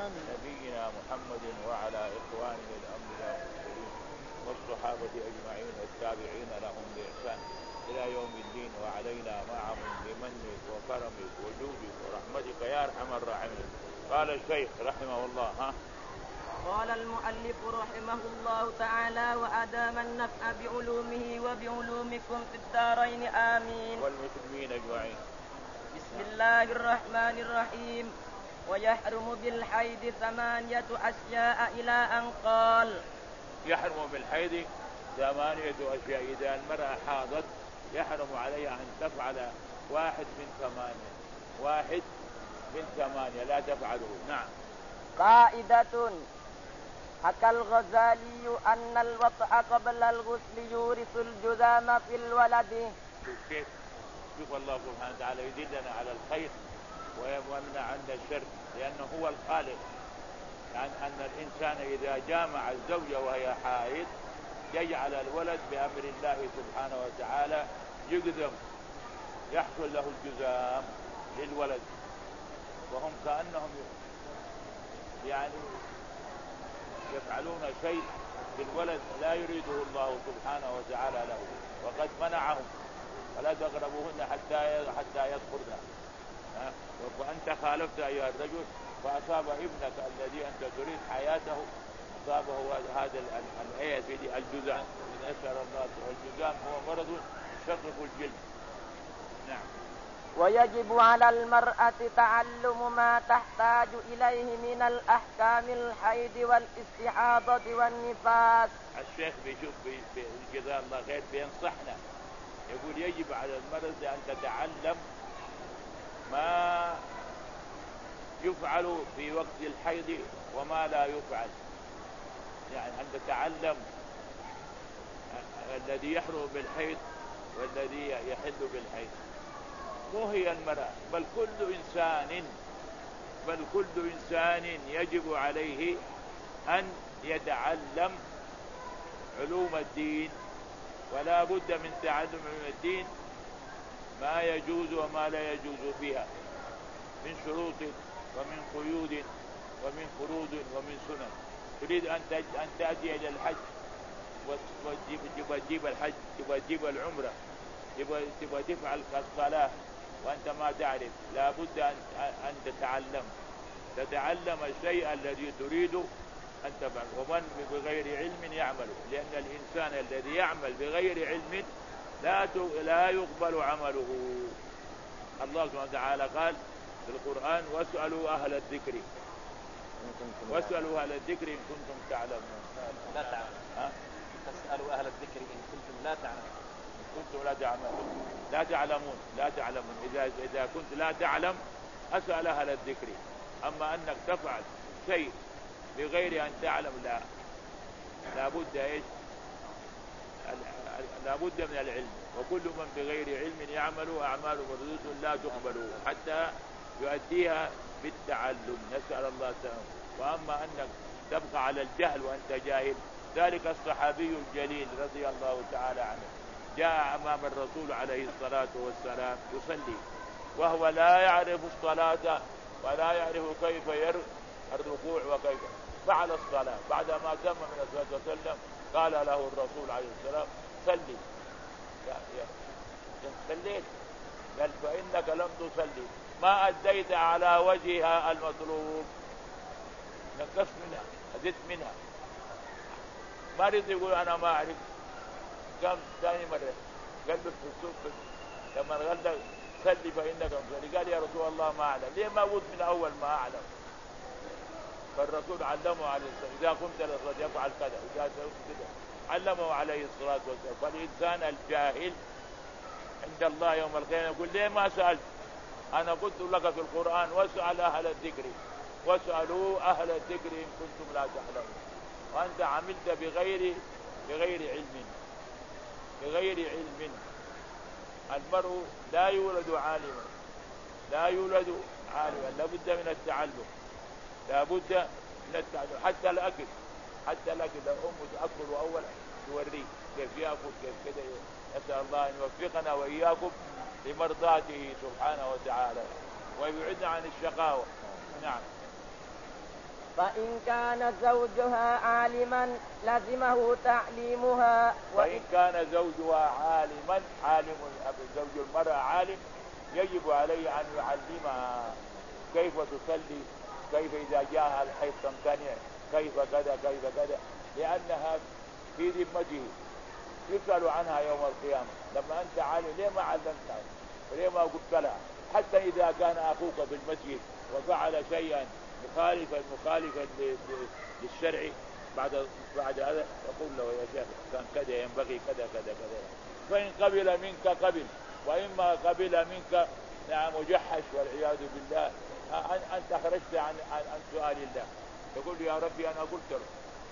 نبينا محمد وعلى إخوانه الأنبياء والمرسلين والصحابة أجمعين والتابعين لهم بإحسان إلى يوم الدين، وعلينا معهم بمنك وكرمك وجودك ورحمتك يا أرحم الراحمين. قال الشيخ رحمه الله قال المؤلف رحمه الله تعالى: وأدام النفع بعلومه وبعلومكم في الدارين آمين. والمسلمين أجمعين. بسم الله الرحمن الرحيم. ويحرم بالحيض 8 أشياء إلى أن قال. يحرم بالحيض 8 أشياء. إذا المرأة حاضت يحرم عليها أن تفعل 1 من 8 لا تفعله. نعم. قاعدة: حكى الغزالي أن الوطأ قبل الغسل يورث الجذام في الولد. كيف؟ شوف الله سبحانه وتعالى يدلنا على الخير ويمنع عنا الشر، لأنه هو الخالق. يعني أن الإنسان إذا جامع الزوجة وهي حائض يجعل الولد بأمر الله سبحانه وتعالى يقدم، يحصل له الجذام للولد، وهم كأنهم يعني يفعلون شيء بالولد لا يريده الله سبحانه وتعالى له، وقد منعهم ولا تقربوهن حتى يطهرن. وأنت خالفت أيها الرجل فأصاب ابنك الذي أنت تريد حياته أصابه هذا الآية الجذام. نسأل الله. الجذام هو مرض يشقق الجلد. نعم. ويجب على المرأة تعلم ما تحتاج إليه من الأحكام الحيض والاستحاضة والنفاس. الشيخ بيشوف جزاه الله خير بينصحنا، يقول يجب على المرأة أن تتعلم ما يفعل في وقت الحيض وما لا يفعل، يعني أن تتعلم الذي يحرم بالحيض والذي يحل بالحيض. مو هي المرأة بل كل إنسان يجب عليه أن يتعلم علوم الدين، ولا بد من تعلم علوم الدين ما يجوز وما لا يجوز فيها من شروط ومن قيود ومن فروض ومن سنن. تريد أن تأتي إلى الحج وتجيب الحج، تجيب العمرة، تبغى تفعل الصلاة وأنت ما تعرف، لا بد أن تتعلم الشيء الذي تريد أن تفعل. ومن بغير علم يعمل، لأن الإنسان الذي يعمل بغير علم لا يقبل عمله. الله سبحانه وتعالى قال في القرآن: واسألوا أهل الذكر إن كنتم تعلمون. لا تعلمون. فاسألوا أهل الذكر إن كنتم لا تعلمون. لا تعلمون. إذا كنت لا تعلم أسأل أهل الذكر. أما أنك تفعل شيء بغير أن تعلم لا بد من العلم. وكل من بغير علم يعمل أعمال مردودة لا تقبل حتى يؤديها بالتعلم. نسأل الله السلامة. وأما أنك تبقى على الجهل وأنت جاهل، ذلك الصحابي الجليل رضي الله تعالى عنه جاء أمام الرسول عليه الصلاة والسلام يصلي وهو لا يعرف الصلاة ولا يعرف كيف الركوع وكيف فعل الصلاة. بعدما تم من الصلاة والسلام قال له الرسول عليه السلام: صلي. صليت؟ قال: فإنك لم تصلي، ما أديت على وجهها المطلوب، نقص منها، أزدت منها. ما رضي يقول أنا ما أعرف. قام ثاني مرة قال له في السوق لما قال له صلي فإنك مصلي، قال: يا رسول الله ما أعلم. ليه ما قلت من أول ما أعلم؟ فالرسول علمه عليه الصلاة والسلام: إذا قمت للصلاة يفعل كذا، إذا كذا، علمه عليه الصلاة والسلام. فالإنسان الجاهل عند الله يوم القيامة يقول: ليه ما سألت؟ أنا قلت لك في القرآن: واسأل أهل الذكر، واسألوا أهل الذكر إن كنتم لا تعلمون. وأنت عملت بغير علم. المرء لا يولد عالما، لابد من التعلم. حتى الأكل الأم تأكل أولا توريه كيف يأكل كيف كذا. نسأل الله أن يوفقنا وإياكم لمرضاته سبحانه وتعالى ويبعدنا عن الشقاوة. نعم. فإن كان زوجها عالما لزمه تعليمها. وإن كان زوجها عالم زوج المرأة عالم يجب عليه أن يعلمها كيف تصلي، كيف إذا جاءها الحيض تمتنع، كيف كذا كيف كذا، لأنها في ذمته يسأل عنها يوم القيامة. لما أنت عالم ليه ما علمتها وليه ما قلت لها؟ حتى إذا كان أخوك في المسجد وفعل شيئا مخالفا للشرع بعد هذا يقول له يا شيخ كان كذا ينبغي كذا كذا كذا، فإن قبل منك قبل، وإما قبل منك نعم مجحش والعياذ بالله، أنت خرجت عن سؤال الله. يقول يا ربي أنا قلت له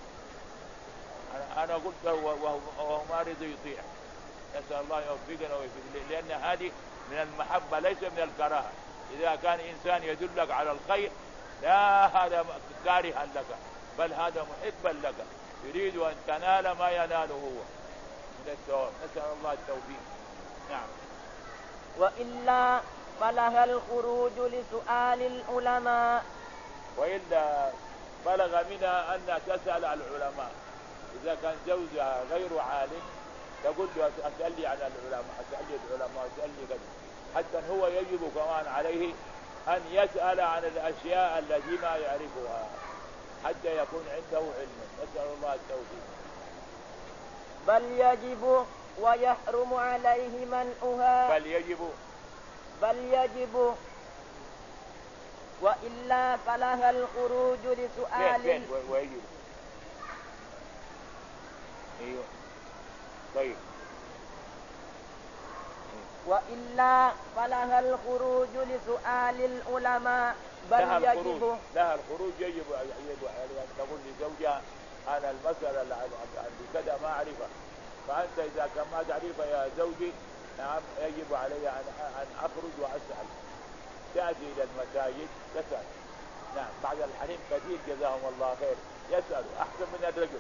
أنا قلت له وهو ما رضي يطيع. نسأل الله يوفقنا ويوفق، لأن هذه من المحبة ليس من الكراهة. إذا كان إنسان يدلك على الخير لا هذا كارها لك، بل هذا محبا لك يريد أن تنال ما يناله هو من الثواب. نسأل الله التوفيق. نعم. وإلا فلها الخروج لسؤال العلماء. وإلا بلغ منها أن تسأل العلماء. إذا كان زوجها غير عالم تقول له أسألي عن العلماء، أسألي العلماء، أسألي كذا. حتى هو يجب كمان عليه أن يسأل عن الأشياء التي ما يعرفها حتى يكون عنده علم. نسأل الله التوفيق. بل يجب ويحرم عليه منعها. بل يجب وإلا فلها الخروج لسؤال. ويجب. ايوه طيب. وإلا فلها الخروج لسؤال العلماء. بل يجب لها الخروج يجب أن تقول لزوجها أنا المسألة اللي كذا ما أعرفها، فأنت إذا كان ما تعرفها يا زوجي نعم يجب علي أن أخرج وأسأل. تأتي إلى المساجد تسأل. نعم بعد الحريم كثير جزاهم الله خير يسأل أحسن من الرجل،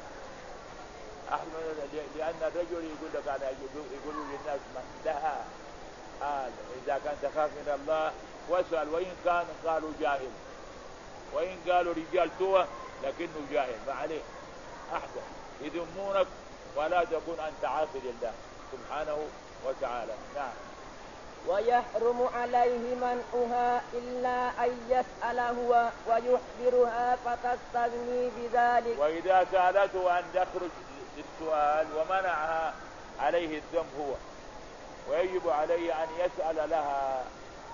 لأن الرجل يقول لك أنا يقول للناس لا إذا كان تخاف من الله واسأل، وإن كان قالوا جاهل، وإن قالوا رجال توه لكنه جاهل ما عليه أحسن يذمونك، ولا تكون أنت عاصي لله سبحانه وتعالى. نعم. ويحرم عليه منعها إلا أن يسأل هو ويخبرها فتستغني بذلك. وإذا سألته أن تخرج للسؤال ومنعها عليه الذنب هو، ويجب عليه أن يسأل لها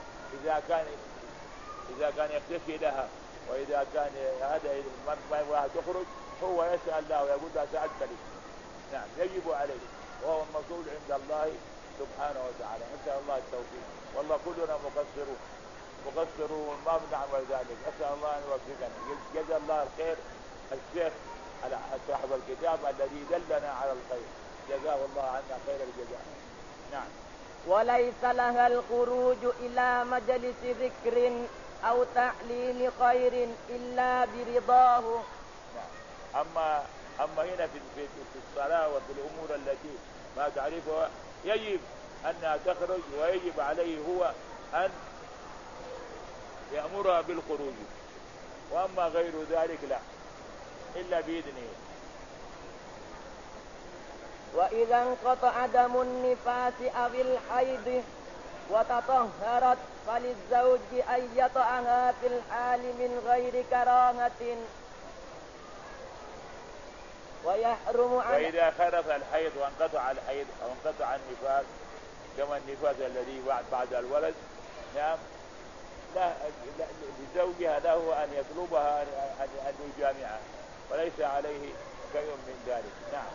إذا كان يختفي لها، وإذا كان هذا ما تخرج هو يسأل لها ويقول لها سألت لي. نعم يجب عليه، وهو المسؤول عند الله سبحانه وتعالى. نسأل الله التوفيق. والله كلنا مقصرون ما بنعمل ذلك. أسأل الله أن يوفقنا. جزا الله الخير الشيخ صاحب الكتاب الذي دلنا على الخير، جزاه الله عنا خير الجزاء. نعم. وليس لها الخروج إلى مجلس ذكر أو تعليم خير إلا برضاه. نعم. أما هنا في الصلاة وفي الأمور التي ما تعرفها يجب أنها تخرج، ويجب عليه هو أن يأمرها بالخروج، وأما غير ذلك لا إلا بإذنه. وإذا انقطع دم النفاس أو الحيض وتطهرت فللزوج أن يطأها في الحال من غير كراهة. ويحرم على وإذا خرف الحيض وانقطع الحيض أو انقطع النفاس كما النفاس الذي بعد الولد، نعم لا لزوجها له أن يطلبها أن يجامعها، وليس عليه شيء من ذلك. نعم.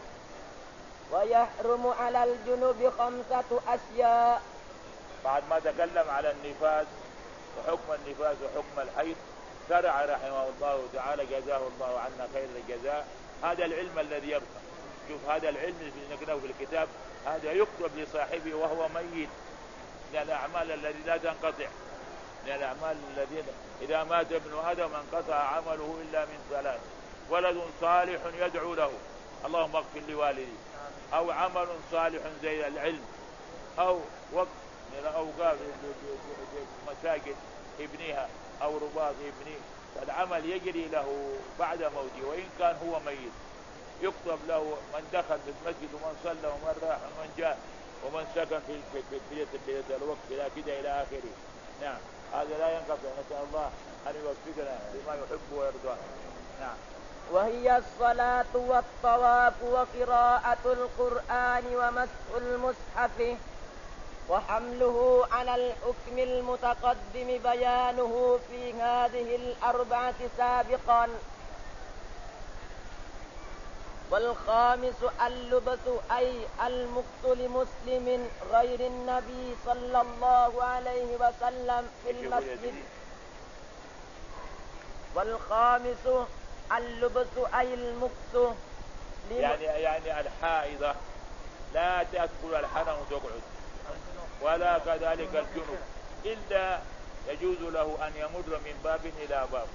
ويحرم على الجنوب 5 أشياء. بعد ما تكلم على النفاس وحكم النفاس وحكم الحيض شرع رحمه الله تعالى جزاه الله عنا خير الجزاء هذا العلم الذي يبقى. شوف هذا العلم اللي نقرأه في الكتاب هذا يكتب لصاحبه وهو ميت، من الأعمال التي لا تنقطع، من الأعمال الذين إذا مات ابن آدم انقطع عمله إلا من 3: ولد صالح يدعو له اللهم اغفر لوالدي، أو عمل صالح زي العلم، أو وقت من الأوقاف مساجد ابنها أو رباط ابنه فالعمل يجري له بعد موته، وإن كان هو ميت يكتب له من دخل في المسجد ومن صلى ومن راح ومن جاء ومن سكن في بيت الوقت إلى كده إلى آخره. نعم، هذا لا ينقطع. نسأل الله أن يوفقنا لما يحب ويرضى. نعم. وهي الصلاة والطواف وقراءة القرآن ومسح المصحف، وحمله على الحكم المتقدم بيانه في هذه الأربعة سابقا. والخامس اللبس أي المكس لمسلم غير النبي صلى الله عليه وسلم في المسجد. والخامس اللبس أي المكس يعني الحائضة لا تأكل الحرم وتقعد، ولا كذلك الجنوب، إلا يجوز له أن يمر من باب إلى باب،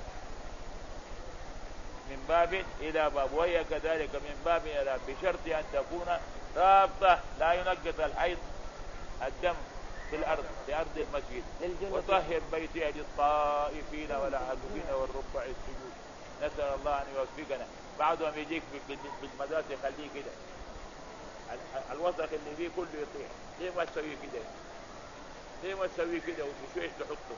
من باب إلى باب، وهي كذلك من باب إلى باب، بشرط أن تكون رابطة لا ينقط الحيض الدم في الأرض، في أرض المسجد. وطهر بيتها للطائفين والعاكفين والركع السجود. نسأل الله أن يوفقنا. بعضهم يجيك بالمدرسة يخليه كده، الوسخ اللي فيه كله يطيح. ليه ما تسوي كده؟ ليه ما تسوي كده وشويش تحطه؟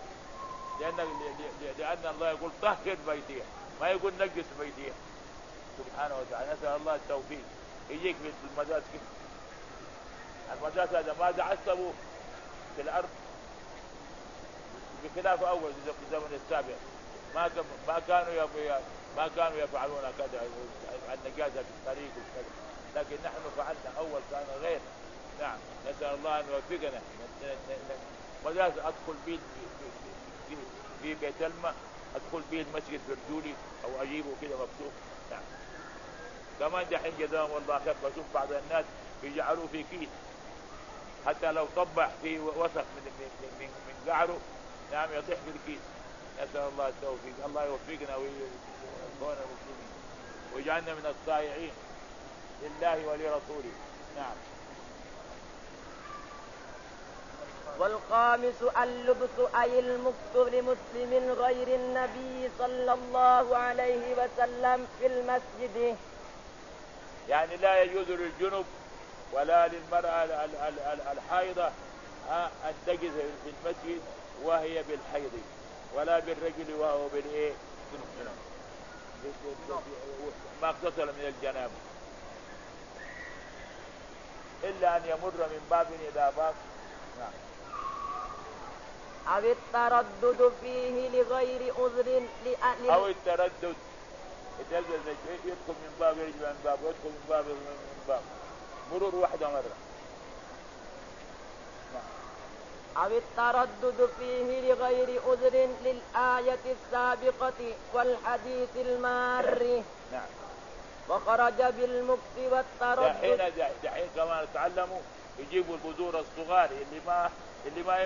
لأن الله يقول طهر بيتها، ما يقول نجس بيتها سبحانه وتعالى. نسأل الله التوفيق. يجيك بالمدرسة كده، المدرسة هذا ما تعصبوا في الأرض بخلاف أول في الزمن السابق، ما كانوا يفعلون كذا، النجاسة في الطريق وكذا، لكن نحن فعلنا أول كان غير. نعم، نسأل الله أن يوفقنا. مدرسة أدخل في بيت الماء، أدخل به المسجد برجولي أو أجيبه كده مفتوح. نعم. كمان دحين جزاهم الله خير، بشوف بعض الناس بيجعلوه في كيس، حتى لو طبح في وسخ من قعره نعم يطيح في الكيس. نسأل الله التوفيق. الله يوفقنا ويكون المسلمين ويجعلنا من الطائعين لله ولرسوله. نعم. والخامس اللبس أي المكس لمسلم غير النبي صلى الله عليه وسلم في المسجد. يعني لا يجوز للجنب ولا للمرأة الحائضة أن تجلس في المسجد وهي بالحيض، ولا بالرجل وهو بالإيه؟ ما اغتسل من الجنابة، إلا أن يمر من باب إلى باب. نعم. أو التردد فيه لغير عذر أو التردد يدخل من باب يرجع من باب ويدخل من باب من باب، مرور واحدة مرة. أو التردد فيه لغير عذر للآية السابقة والحديث المار. نعم. وخرج بالمكس والتردد. دحين كمان تعلموا يجيبوا البذور الصغار اللي ما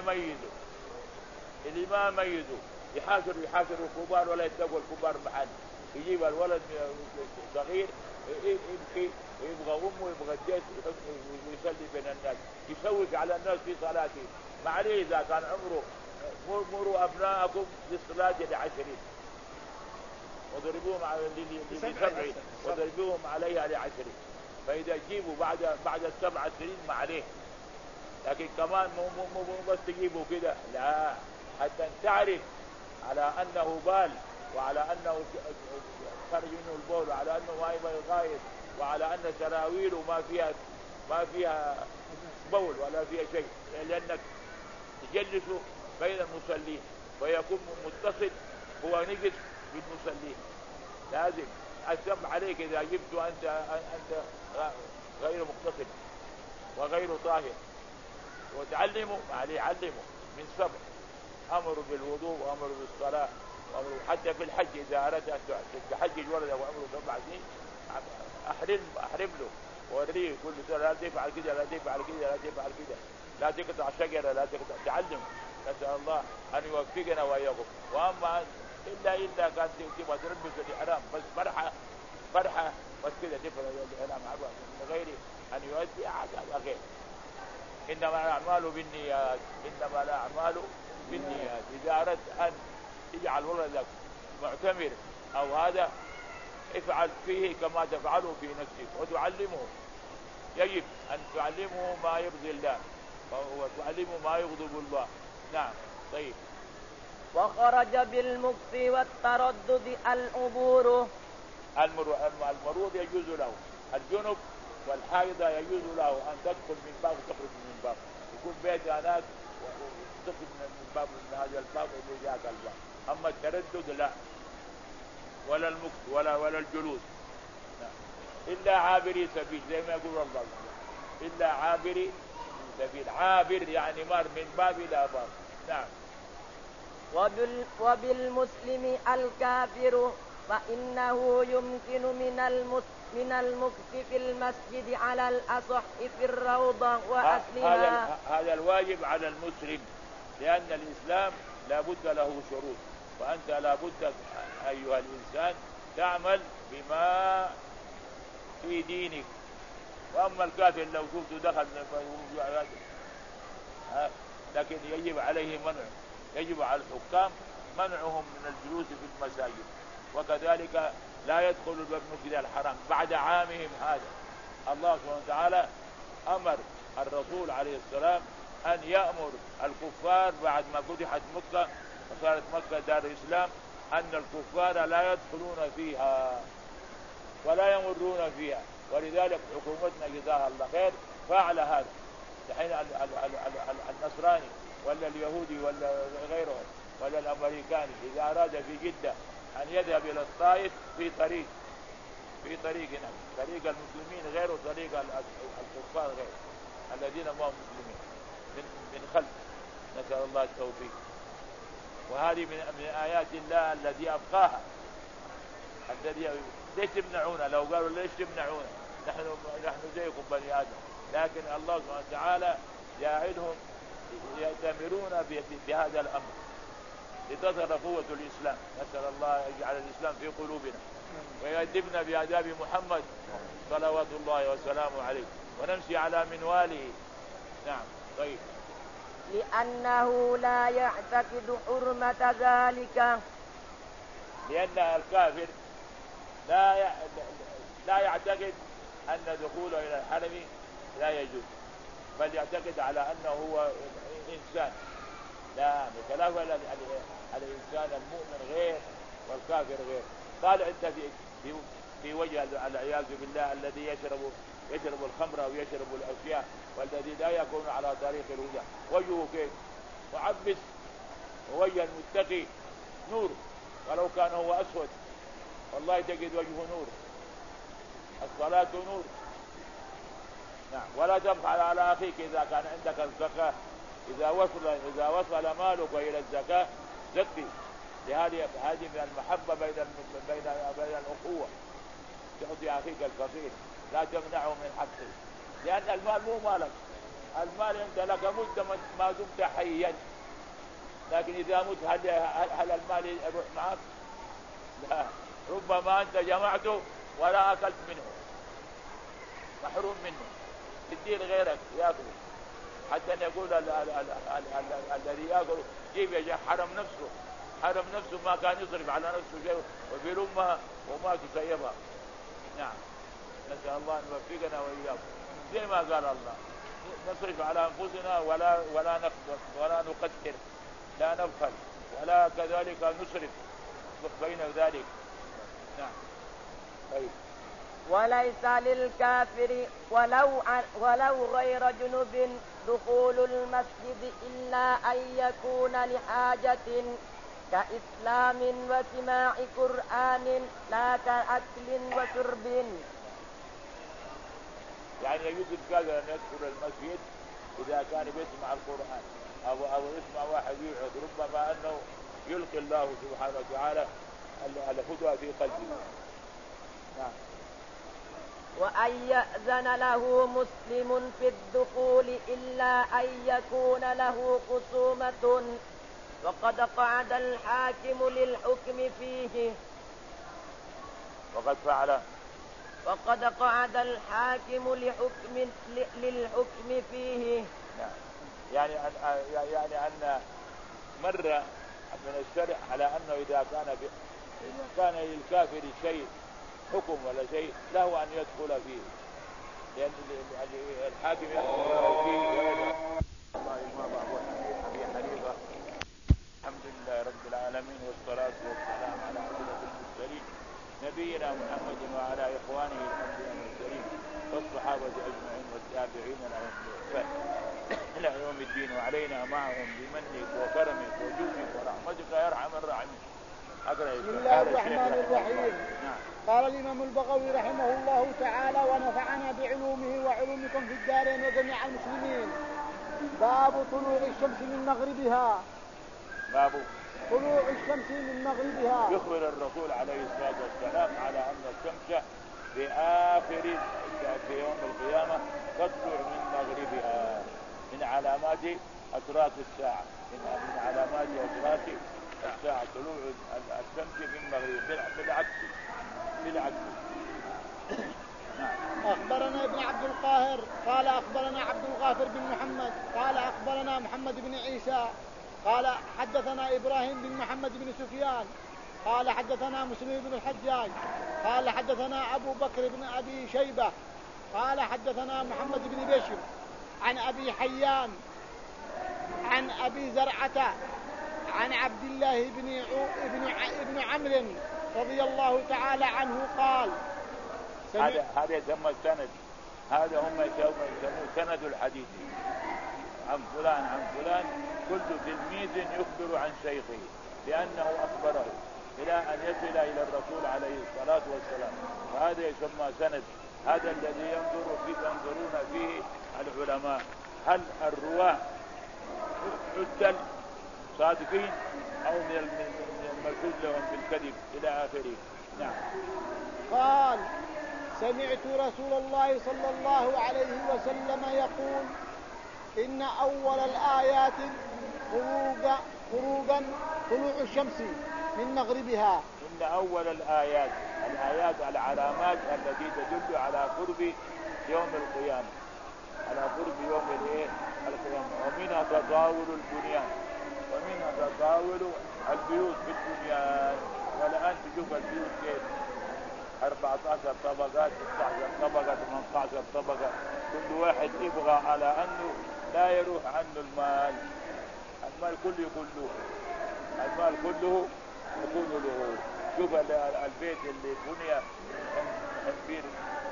يميزوا، يحاشروا الكبار ولا يتقوا الكبار محل. يجيب الولد صغير يبكي ويبغى أمه ويبغى الجيش ويصلي بين الناس، يشوق على الناس في صلاته. ما عليه إذا كان عمره مروا أبناءكم للصلاة ل10 وضربوهم على ل7 وضربوهم عليها ل10. فإذا جيبوا بعد 7 سنين ما عليه. لكن كمان مو بس تجيبوا كده، لا، حتى تعرف على أنه بال، وعلى أنه خرج منه البول، وعلى أنه ما يبغى يغاير، وعلى أن سراويله ما فيها بول ولا فيها شيء، لأنك تجلسه بين المصلين ويكون متصل هو نجس بالمصلين. لازم السم عليك إذا جبت أنت غير متصل وغير طاهر. وتعلموا عليه، علموا من 7 أمروا بالوضوء وأمروا بالصلاة وأمروا حتى في الحج. إذا أردت أن تحجج ولده وعمره 7 سنين أحرم له ووريه كل سنة لا تفعل كذا لا تفعل كذا لا تفعل كذا، لا تقطع شجرة لا تقطع. تعلم. نسأل الله أن يوفقنا وإياكم. وأما إلا كان تبغى تلبس الإحرام بس فرحة بس كذا تفعل الإحرام من غير أن يؤدي هذا غير. إنما الأعمال بالنيات، إنما الأعمال بالنيات. إذا أردت أن تجعل ولدك معتمر أو هذا افعل فيه كما تفعله في نفسك وتعلمه. يجب أن تعلمه ما يرضي الله وتعلمه ما يغضب الله. نعم. طيب. وخرج بالمكث والتردد العبور. المريض يجوز له، الجنب والحائض يجوز له أن تدخل من باب وتخرج من باب، يكون بيت هناك وتدخل من باب من هذا الباب اللي ذاك الباب. أما التردد لا، ولا المكث ولا الجلوس. إلا عابري سبيل زي ما يقول الله، إلا عابري سبيل. عابر يعني مر من باب إلى باب. نعم. وبالمسلم الكافر فإنه يمكن من المكث في المسجد على الأصح في الروضة وأصلها. هذا الواجب على المسلم، لأن الإسلام لا بد له شروط، وأنت لا بد أيها الإنسان تعمل بما في دينك. وأما الكافر لو شفت دخل لكن يجب عليه منع، يجب على الحكام منعهم من الجلوس في المساجد، وكذلك لا يدخل المسجد الحرام بعد عامهم هذا. الله سبحانه وتعالى أمر الرسول عليه السلام أن يأمر الكفار بعد ما فتحت مكة وصارت مكة دار الإسلام أن الكفار لا يدخلون فيها ولا يمرون فيها. ولذلك حكومتنا جزاها الله خير فعل هذا. دحين النصراني ولا اليهودي ولا غيرهم ولا الأمريكاني إذا أراد في جدة أن يذهب إلى الطائف في طريق هنا، طريق المسلمين غير وطريق الكفار غير الذين ما هم مسلمين من خلف. نسأل الله التوفيق. وهذه من آيات الله الذي أبقاها. ليش تمنعونا؟ لو قالوا ليش تمنعونا؟ نحن زيكم بني آدم، لكن الله سبحانه وتعالى جاعلهم يأتمرون بهذا الأمر لتظهر قوة الإسلام. نسأل الله يجعل الإسلام في قلوبنا ويأدبنا بآداب محمد صلوات الله وسلامه عليه ونمشي على منواله. نعم. طيب. لأنه لا يعتقد حرمة ذلك، لأن الكافر لا يعتقد أن دخوله إلى الحرم لا يجوز، بل يعتقد على أنه هو إنسان. لا، بخلاف الإنسان المؤمن غير والكافر غير. قال أنت في وجه العياذ بالله الذي يشرب الخمر أو يشرب الأشياء والذي لا يكون على طريق الهدى وجهه كيف معبس، ووجه المتقي نور ولو كان هو أسود والله تجد وجهه نور. الصلاة نور. نعم. ولا تبخل على أخيك إذا كان عندك الزكاة، إذا وصل مالك إلى الزكاة زكي. هذه من المحبة بين الأخوة. تعطي أخيك الفقير، لا تمنعه من حقه، لأن المال مو مالك. المال أنت لك مدة ما دمت حيا، لكن إذا مت هل المال يروح معك؟ لا، ربما أنت جمعته ولا أكلت منه، محروم منه، تديه لغيرك يأكل. حتى أن يقول الذي يأكل جيب يا حرم نفسه ما كان يصرف على نفسه شيء وبيلمها وما تسيبها. نعم. نسأل الله أن يوفقنا وإياكم. زي ما قال الله نصرف على أنفسنا ولا نقدر ولا نقدر، لا نبخل ولا كذلك نسرف بين ذلك. نعم. طيب. وليس للكافر ولو غير جنب دخول المسجد إلا أن يكون لحاجة كإسلام وسماع قرآن لا كأكل وشرب. يعني يجوز الكافر أن يدخل المسجد إذا كان يسمع القرآن أو يسمع واحد يوعظ، ربما أنه يلقي الله سبحانه وتعالى الهدى في قلبه. نعم. وأن يأذن له مسلم في الدخول إلا أن يكون له خصومة وقد قعد الحاكم للحكم فيه. وقد قعد الحاكم للحكم فيه. يعني أن مر من الشرع على أنه إذا كان إذا كان للكافر شيء حكم ولا شيء له أن يدخل فيه، لأن الحاكم يحكم فيه ويدخل. الله الإمام أبي حنيفة. الحمد لله رب العالمين، والصلاة والسلام على أشرف المرسلين نبينا محمد وعلى إخوانه الأنبياء المرسلين والصحابة أجمعين والتابعين لهم بإحسان إلى يوم الدين، وعلينا معهم بمنك وكرمك وجودك ورحمتك يا أرحم الراحمين. بسم الله الرحمن الرحيم. قال الإمام البغوي رحمه الله تعالى ونفعنا بعلومه وعلومكم في الدارين وجميع المسلمين. باب طلوع الشمس من مغربها. باب طلوع الشمس من مغربها. يخبر الرسول عليه الصلاة والسلام على أن الشمس في آخر في يوم القيامة تطلع من مغربها، من علامات أشراط الساعة، من علامات أشراط الساعة طلوع الشمس من مغربها بالعكس. أخبرنا ابن عبد القاهر قال أخبرنا عبد الغافر بن محمد قال أخبرنا محمد بن عيسى قال حدثنا إبراهيم بن محمد بن سفيان قال حدثنا مسلم بن الحجاج قال حدثنا أبو بكر بن أبي شيبة قال حدثنا محمد بن بشر عن أبي حيان عن أبي زرعة عن عبد الله بن عمرو رضي الله تعالى عنه قال هذا يسمى السند، هذا هم يسموه سند الحديث، عن فلان كل تلميذ يخبر عن شيخه لأنه أخبره إلى أن يصل إلى الرسول عليه الصلاة والسلام، فهذا يسمى سند. هذا الذي ينظرون فيه العلماء هل الرواة عدل صادقين أو من المركوز لهم بالكذب إلى آخره. نعم. قال سمعت رسول الله صلى الله عليه وسلم يقول إن أول الآيات خروجا طلوع الشمس من مغربها. إن أول الآيات العلامات التي تدل على قرب يوم القيامة، على قرب يوم القيامة، ومنها تطاول البنيان، ومنها تطاول البيوت في البنيان. والآن تشوف البيوت كيف 14 طبقات 16 طبقة 18 طبقة، كل واحد يبغى على أنه لا يروح عنه المال كله يكون له. شوف البيت اللي بني بير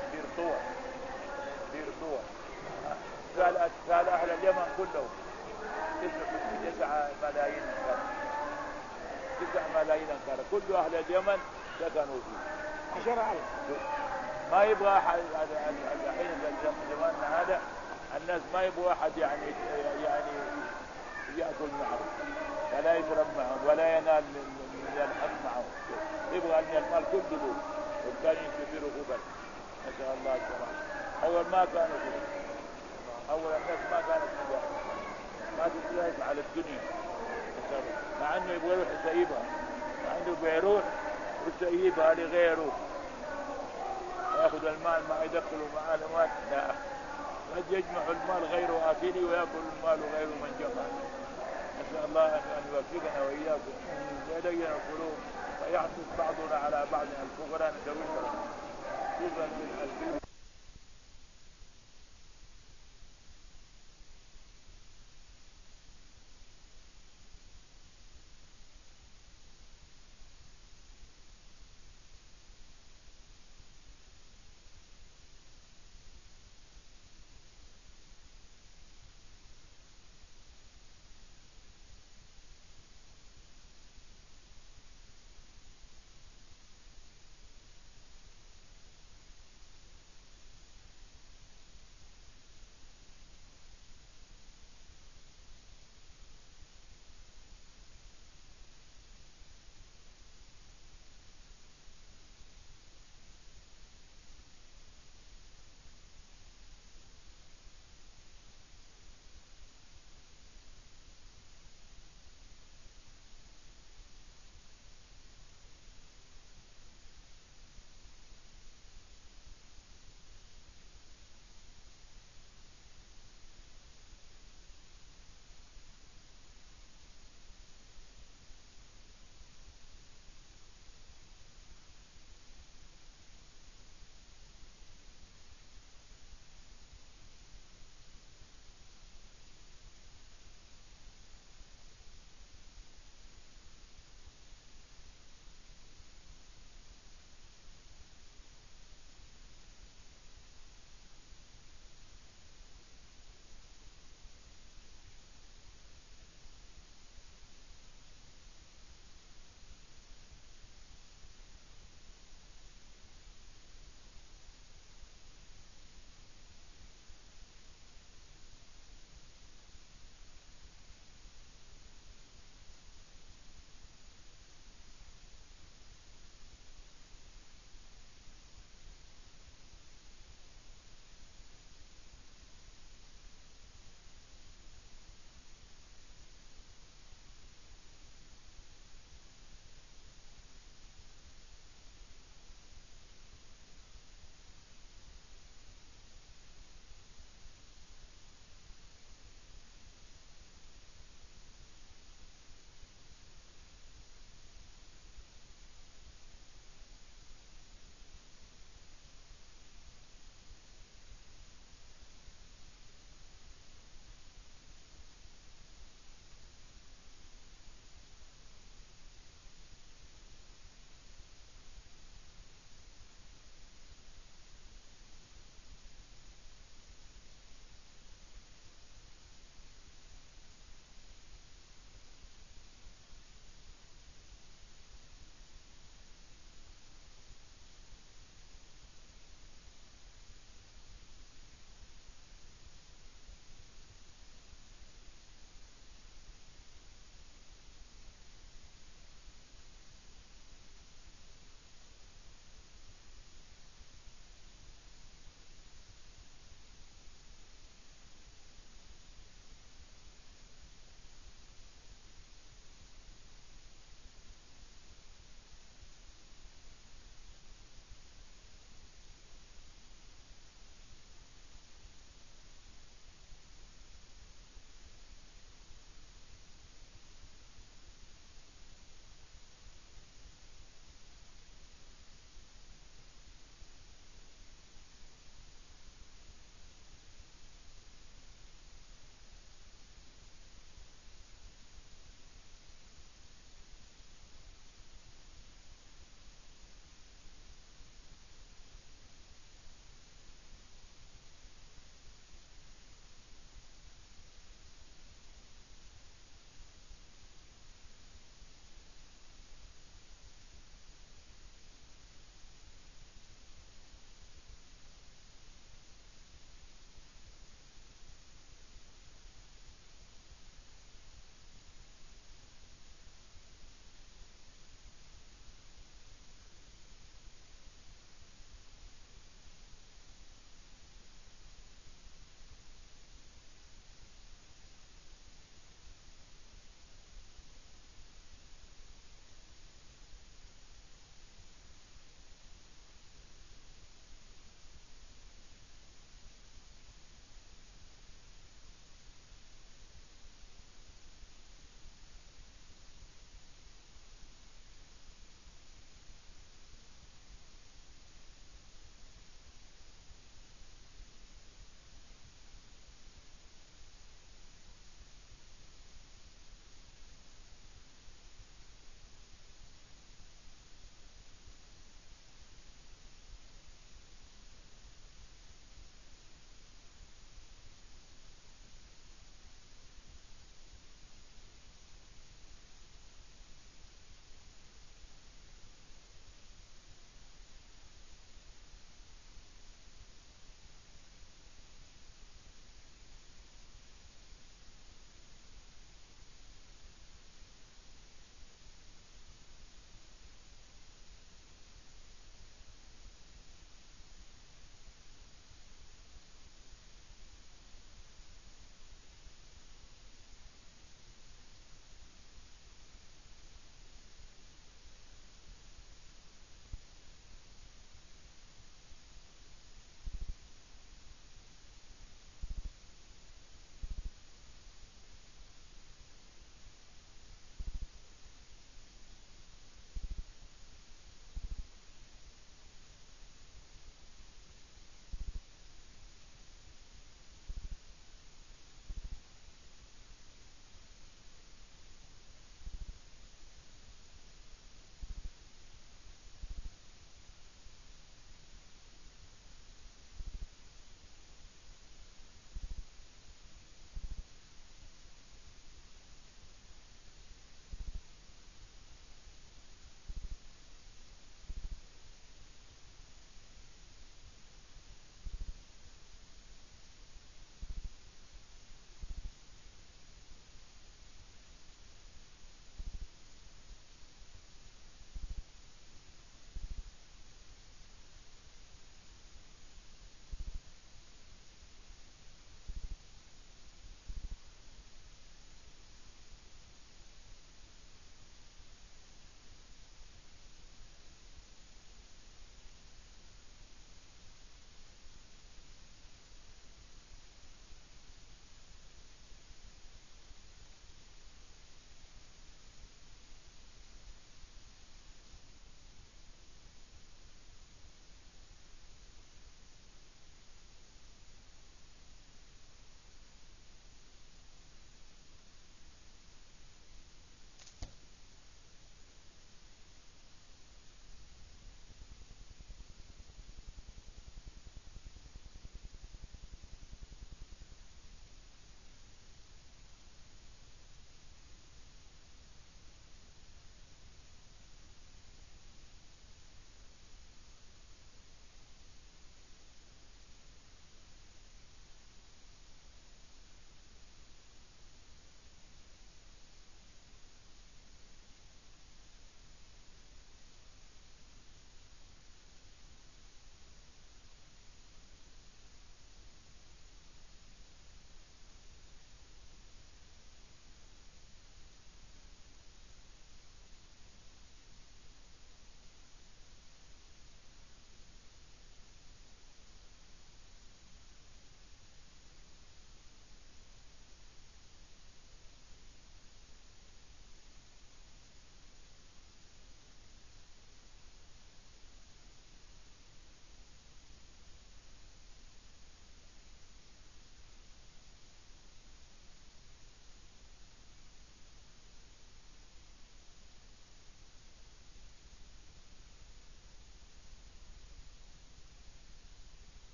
طوع قال أهل اليمن كلهم 9 ملايين انكار، 9 ملايين انكار، كل أهل اليمن سكنوا فيه 10,000. ما يبغى أحد الحين في زماننا هذا الناس ما يبغى أحد يعني يأكل معهم ولا يشرب معهم ولا ينال من الحق معهم، يبغى أن المال كله له، والثاني يكبروا غبل. نسأل الله السلامة. أول ما كانوا كده، أول الناس ما كانت كده، ما تتلاقى على الدنيا، مع أنه يبغى يروح يسيبها، مع أنه بيروح ويسيبها لغيره، يأخذ المال ما يدخله معاه المال. لا، قد يجمع المال غير آكله ويأكل المال غير من جمع. نسأل الله أن يوفقنا وإياكم ويلين القلوب ويعطف بعضنا على بعض الفقراء ذوي الفقر.